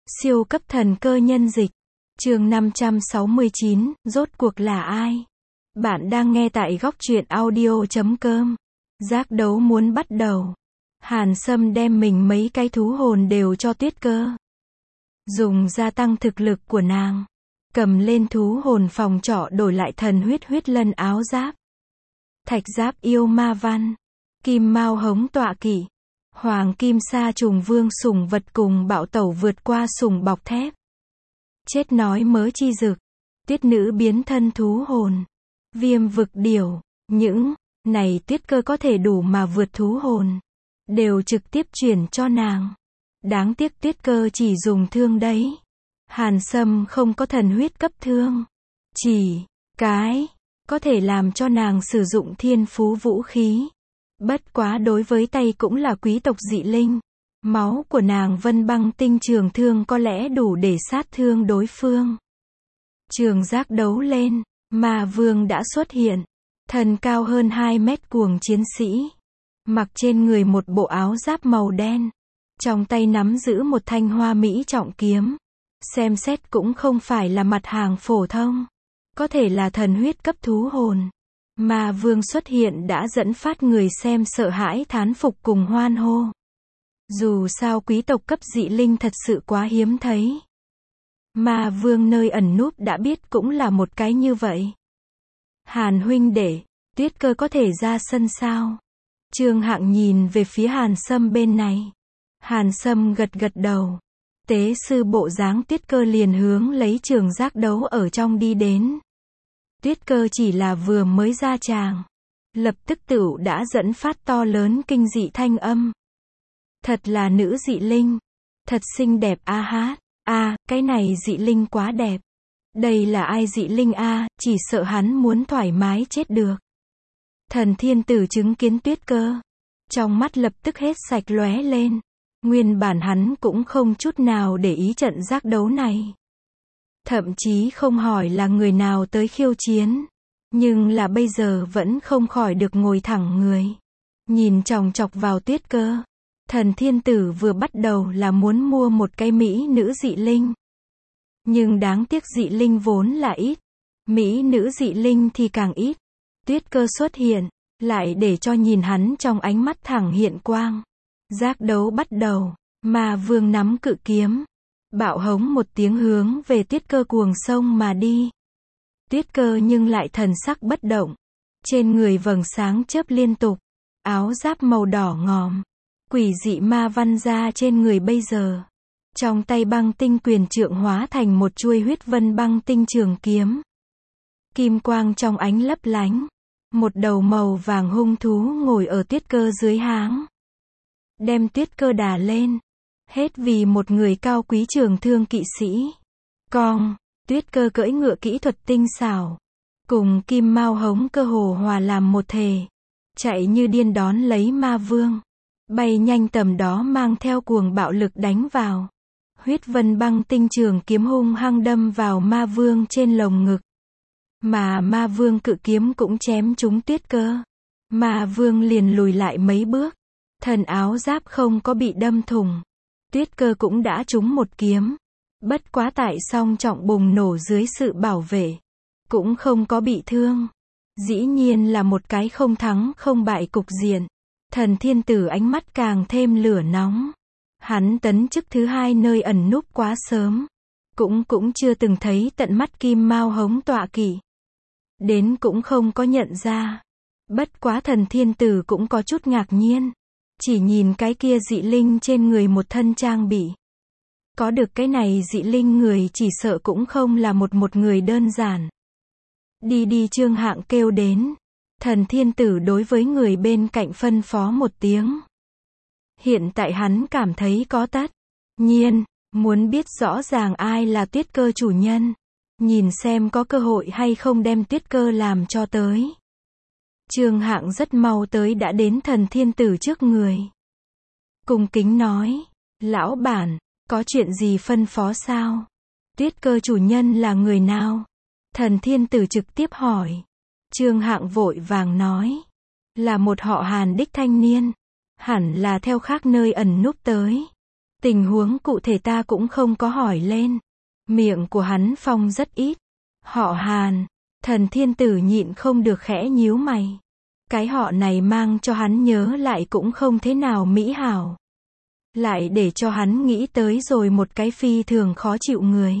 Siêu cấp thần cơ nhân dịch. Chương 569, rốt cuộc là ai? Bạn đang nghe tại góc truyện audio.com. Giác đấu muốn bắt đầu. Hàn Sâm đem mình mấy cái thú hồn đều cho Tuyết Cơ. Dùng gia tăng thực lực của nàng. Cầm lên thú hồn phòng trọ đổi lại thần huyết lân áo giáp. Thạch giáp yêu ma văn. Kim mao hống tọa kỵ. Hoàng kim sa trùng vương sủng vật cùng bạo tẩu vượt qua sủng bọc thép. Chết nói mớ chi dực. Tuyết nữ biến thân thú hồn. Viêm vực điểu. Những này Tuyết Cơ có thể đủ mà vượt thú hồn. Đều trực tiếp chuyển cho nàng. Đáng tiếc Tuyết Cơ chỉ dùng thương đấy. Hàn Sâm không có thần huyết cấp thương. Chỉ cái có thể làm cho nàng sử dụng thiên phú vũ khí. Bất quá đối với tay cũng là quý tộc dị linh. Máu của nàng Vân Băng Tinh trường thương có lẽ đủ để sát thương đối phương. Trường giác đấu lên, Ma Vương đã xuất hiện. Thân cao hơn 2 mét cuồng chiến sĩ. Mặc trên người một bộ áo giáp màu đen. Trong tay nắm giữ một thanh hoa mỹ trọng kiếm. Xem xét cũng không phải là mặt hàng phổ thông. Có thể là thần huyết cấp thú hồn. Ma Vương xuất hiện đã dẫn phát người xem sợ hãi thán phục cùng hoan hô. Dù sao quý tộc cấp dị linh thật sự quá hiếm thấy. Ma Vương nơi ẩn núp đã biết cũng là một cái như vậy. Hàn huynh đệ, Tuyết Cơ có thể ra sân sao? Trương Hạng nhìn về phía Hàn Sâm bên này. Hàn Sâm gật gật đầu. Tế sư bộ dáng Tuyết Cơ liền hướng lấy trường giác đấu ở trong đi đến. Tuyết Cơ chỉ là vừa mới ra tràng. Lập tức tựu đã dẫn phát to lớn kinh dị thanh âm. Thật là nữ dị linh. Thật xinh đẹp a hát. Cái này dị linh quá đẹp. Đây là ai dị linh a, chỉ sợ hắn muốn thoải mái chết được. Thần thiên tử chứng kiến Tuyết Cơ. Trong mắt lập tức hết sạch lóe lên. Nguyên bản hắn cũng không chút nào để ý trận giác đấu này. Thậm chí không hỏi là người nào tới khiêu chiến. Nhưng là bây giờ vẫn không khỏi được ngồi thẳng người. Nhìn chòng chọc vào Tuyết Cơ. Thần thiên tử vừa bắt đầu là muốn mua một cái mỹ nữ dị linh. Nhưng đáng tiếc dị linh vốn là ít. Mỹ nữ dị linh thì càng ít. Tuyết Cơ xuất hiện. Lại để cho nhìn hắn trong ánh mắt thẳng hiện quang. Giác đấu bắt đầu. Ma Vương nắm cự kiếm. Bạo hống một tiếng hướng về Tuyết Cơ cuồng sông mà đi. Tuyết Cơ nhưng lại thần sắc bất động. Trên người vầng sáng chớp liên tục. Áo giáp màu đỏ ngòm. Quỷ dị ma văn ra trên người bây giờ. Trong tay băng tinh quyền trượng hóa thành một chuôi huyết vân băng tinh trường kiếm. Kim quang trong ánh lấp lánh. Một đầu màu vàng hung thú ngồi ở Tuyết Cơ dưới háng. Đem Tuyết Cơ đà lên. Hết vì một người cao quý trường thương kỵ sĩ. Cong, Tuyết Cơ cưỡi ngựa kỹ thuật tinh xảo. Cùng kim mao hống cơ hồ hòa làm một thể. Chạy như điên đón lấy Ma Vương. Bay nhanh tầm đó mang theo cuồng bạo lực đánh vào. Huyết vân băng tinh trường kiếm hung hăng đâm vào Ma Vương trên lồng ngực. Mà Ma Vương cự kiếm cũng chém trúng Tuyết Cơ. Ma Vương liền lùi lại mấy bước. Thần áo giáp không có bị đâm thủng. Tuyết Cơ cũng đã trúng một kiếm. Bất quá tại song trọng bùng nổ dưới sự bảo vệ. Cũng không có bị thương. Dĩ nhiên là một cái không thắng không bại cục diện. Thần thiên tử ánh mắt càng thêm lửa nóng. Hắn tấn chức thứ 2 nơi ẩn núp quá sớm. Cũng chưa từng thấy tận mắt kim mao hống tọa kỵ. Đến cũng không có nhận ra. Bất quá thần thiên tử cũng có chút ngạc nhiên. Chỉ nhìn cái kia dị linh trên người một thân trang bị. Có được cái này dị linh người chỉ sợ cũng không là một người đơn giản. Đi Trương Hạng kêu đến. Thần thiên tử đối với người bên cạnh phân phó một tiếng. Hiện tại hắn cảm thấy có tất nhiên, muốn biết rõ ràng ai là Tuyết Cơ chủ nhân. Nhìn xem có cơ hội hay không đem Tuyết Cơ làm cho tới. Trương Hạng rất mau tới đã đến thần thiên tử trước người. Cung kính nói, lão bản, có chuyện gì phân phó sao? Tuyết Cơ chủ nhân là người nào? Thần thiên tử trực tiếp hỏi. Trương Hạng vội vàng nói, là một họ Hàn đích thanh niên. Hẳn là theo khác nơi ẩn núp tới. Tình huống cụ thể ta cũng không có hỏi lên. Miệng của hắn phong rất ít. Họ Hàn. Thần thiên tử nhịn không được khẽ nhíu mày. Cái họ này mang cho hắn nhớ lại cũng không thế nào mỹ hảo. Lại để cho hắn nghĩ tới rồi một cái phi thường khó chịu người.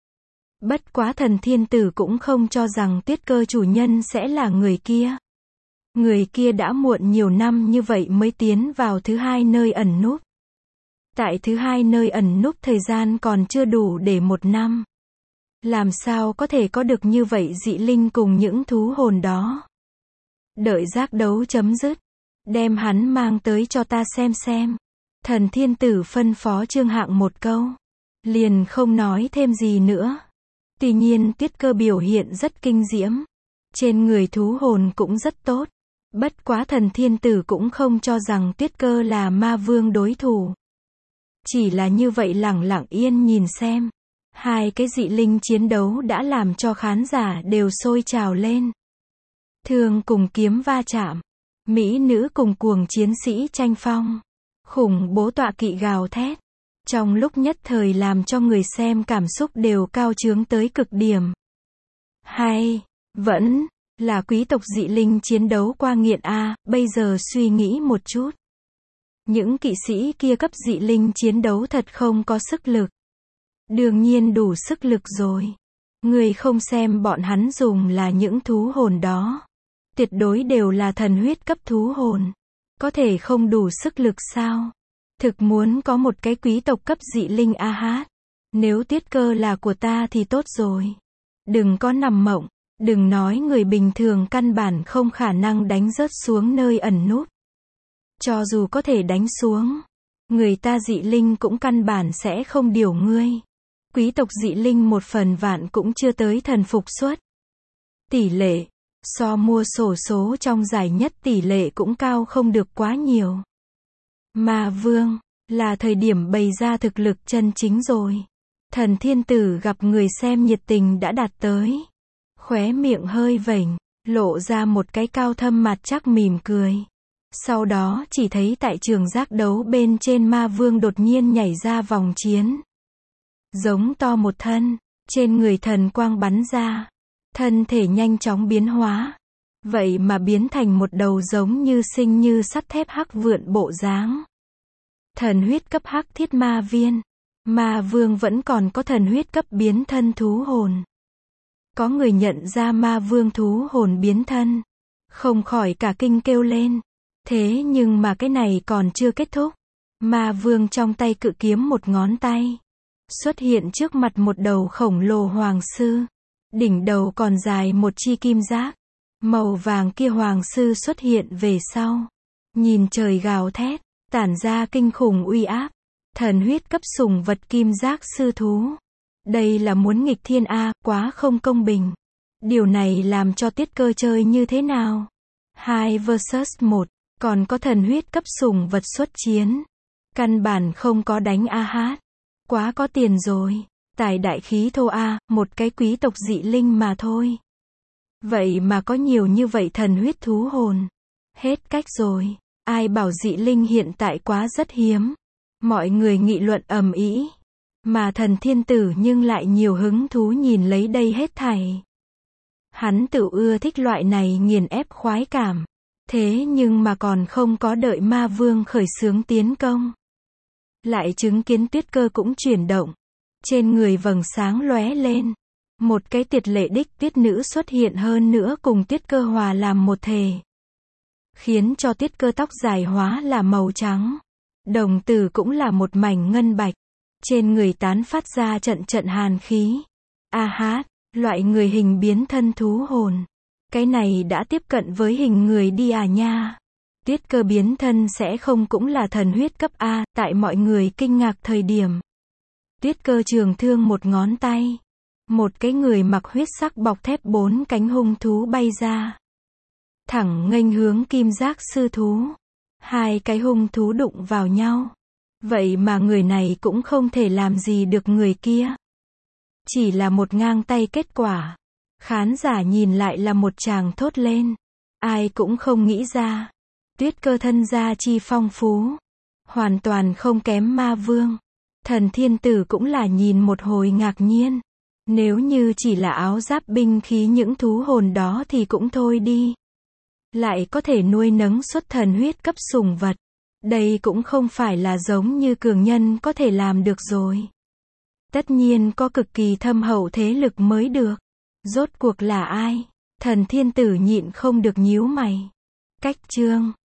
Bất quá thần thiên tử cũng không cho rằng Tuyết Cơ chủ nhân sẽ là người kia. Người kia đã muộn nhiều năm như vậy mới tiến vào thứ hai nơi ẩn núp. Tại thứ hai nơi ẩn núp thời gian còn chưa đủ để 1 năm. Làm sao có thể có được như vậy dị linh cùng những thú hồn đó. Đợi giác đấu chấm dứt. Đem hắn mang tới cho ta xem. Thần thiên tử phân phó Trương Hạng một câu. Liền không nói thêm gì nữa. Tuy nhiên Tuyết Cơ biểu hiện rất kinh diễm. Trên người thú hồn cũng rất tốt. Bất quá thần thiên tử cũng không cho rằng Tuyết Cơ là ma vương đối thủ. Chỉ là như vậy lẳng lặng yên nhìn xem. Hai cái dị linh chiến đấu đã làm cho khán giả đều sôi trào lên. Thương cùng kiếm va chạm. Mỹ nữ cùng cuồng chiến sĩ tranh phong. Khủng bố tọa kỵ gào thét. Trong lúc nhất thời làm cho người xem cảm xúc đều cao trướng tới cực điểm. Hay, vẫn là quý tộc dị linh chiến đấu qua nghiện a, bây giờ suy nghĩ một chút. Những kỵ sĩ kia cấp dị linh chiến đấu thật không có sức lực. Đương nhiên đủ sức lực rồi. Người không xem bọn hắn dùng là những thú hồn đó. Tuyệt đối đều là thần huyết cấp thú hồn. Có thể không đủ sức lực sao? Thực muốn có một cái quý tộc cấp dị linh a hát. Nếu Tuyết Cơ là của ta thì tốt rồi. Đừng có nằm mộng. Đừng nói người bình thường căn bản không khả năng đánh rớt xuống nơi ẩn núp. Cho dù có thể đánh xuống, người ta dị linh cũng căn bản sẽ không điều ngươi. Quý tộc dị linh 1/1000 cũng chưa tới thần phục suất. Tỷ lệ, so mua xổ số trong giải nhất tỷ lệ cũng cao không được quá nhiều. Ma vương, là thời điểm bày ra thực lực chân chính rồi. Thần thiên tử gặp người xem nhiệt tình đã đạt tới. Khóe miệng hơi vểnh, lộ ra một cái cao thâm mặt chắc mỉm cười. Sau đó chỉ thấy tại trường giác đấu bên trên ma vương đột nhiên nhảy ra vòng chiến. Giống to một thân, trên người thần quang bắn ra. Thân thể nhanh chóng biến hóa. Vậy mà biến thành một đầu giống như sinh như sắt thép hắc vượn bộ dáng. Thần huyết cấp hắc thiết ma viên. Ma vương vẫn còn có thần huyết cấp biến thân thú hồn. Có người nhận ra ma vương thú hồn biến thân. Không khỏi cả kinh kêu lên. Thế nhưng mà cái này còn chưa kết thúc. Ma vương trong tay cự kiếm một ngón tay. Xuất hiện trước mặt một đầu khổng lồ hoàng sư. Đỉnh đầu còn dài một chi kim giác. Màu vàng kia hoàng sư xuất hiện về sau. Nhìn trời gào thét, tản ra kinh khủng uy áp. Thần huyết cấp sủng vật kim giác sư thú. Đây là muốn nghịch thiên a, quá không công bình. Điều này làm cho Tuyết Cơ chơi như thế nào? 2 vs 1, còn có thần huyết cấp sủng vật xuất chiến. Căn bản không có đánh a hát. Quá có tiền rồi. Tài đại khí thô a, một cái quý tộc dị linh mà thôi. Vậy mà có nhiều như vậy thần huyết thú hồn. Hết cách rồi. Ai bảo dị linh hiện tại quá rất hiếm. Mọi người nghị luận ầm ĩ. Mà thần thiên tử nhưng lại nhiều hứng thú nhìn lấy đây hết thảy. Hắn tự ưa thích loại này nghiền ép khoái cảm. Thế nhưng mà còn không có đợi ma vương khởi xướng tiến công. Lại chứng kiến Tuyết Cơ cũng chuyển động. Trên người vầng sáng lóe lên. Một cái tuyệt lệ đích tuyết nữ xuất hiện hơn nữa cùng Tuyết Cơ hòa làm một thể. Khiến cho Tuyết Cơ tóc dài hóa là màu trắng. Đồng tử cũng là một mảnh ngân bạch. Trên người tán phát ra trận trận hàn khí. A hát, loại người hình biến thân thú hồn. Cái này đã tiếp cận với hình người đi à nha. Tuyết Cơ biến thân sẽ không cũng là thần huyết cấp A, tại mọi người kinh ngạc thời điểm. Tuyết Cơ trường thương một ngón tay. Một cái người mặc huyết sắc bọc thép 4 cánh hung thú bay ra. Thẳng nghênh hướng kim giác sư thú. Hai cái hung thú đụng vào nhau. Vậy mà người này cũng không thể làm gì được người kia. Chỉ là một ngang tay kết quả. Khán giả nhìn lại là một tràng thốt lên. Ai cũng không nghĩ ra. Tuyết Cơ thân gia chi phong phú. Hoàn toàn không kém ma vương. Thần thiên tử cũng là nhìn một hồi ngạc nhiên. Nếu như chỉ là áo giáp binh khí những thú hồn đó thì cũng thôi đi. Lại có thể nuôi nấng xuất thần huyết cấp sủng vật. Đây cũng không phải là giống như cường nhân có thể làm được rồi. Tất nhiên có cực kỳ thâm hậu thế lực mới được. Rốt cuộc là ai? Thần thiên tử nhịn không được nhíu mày. Cách chương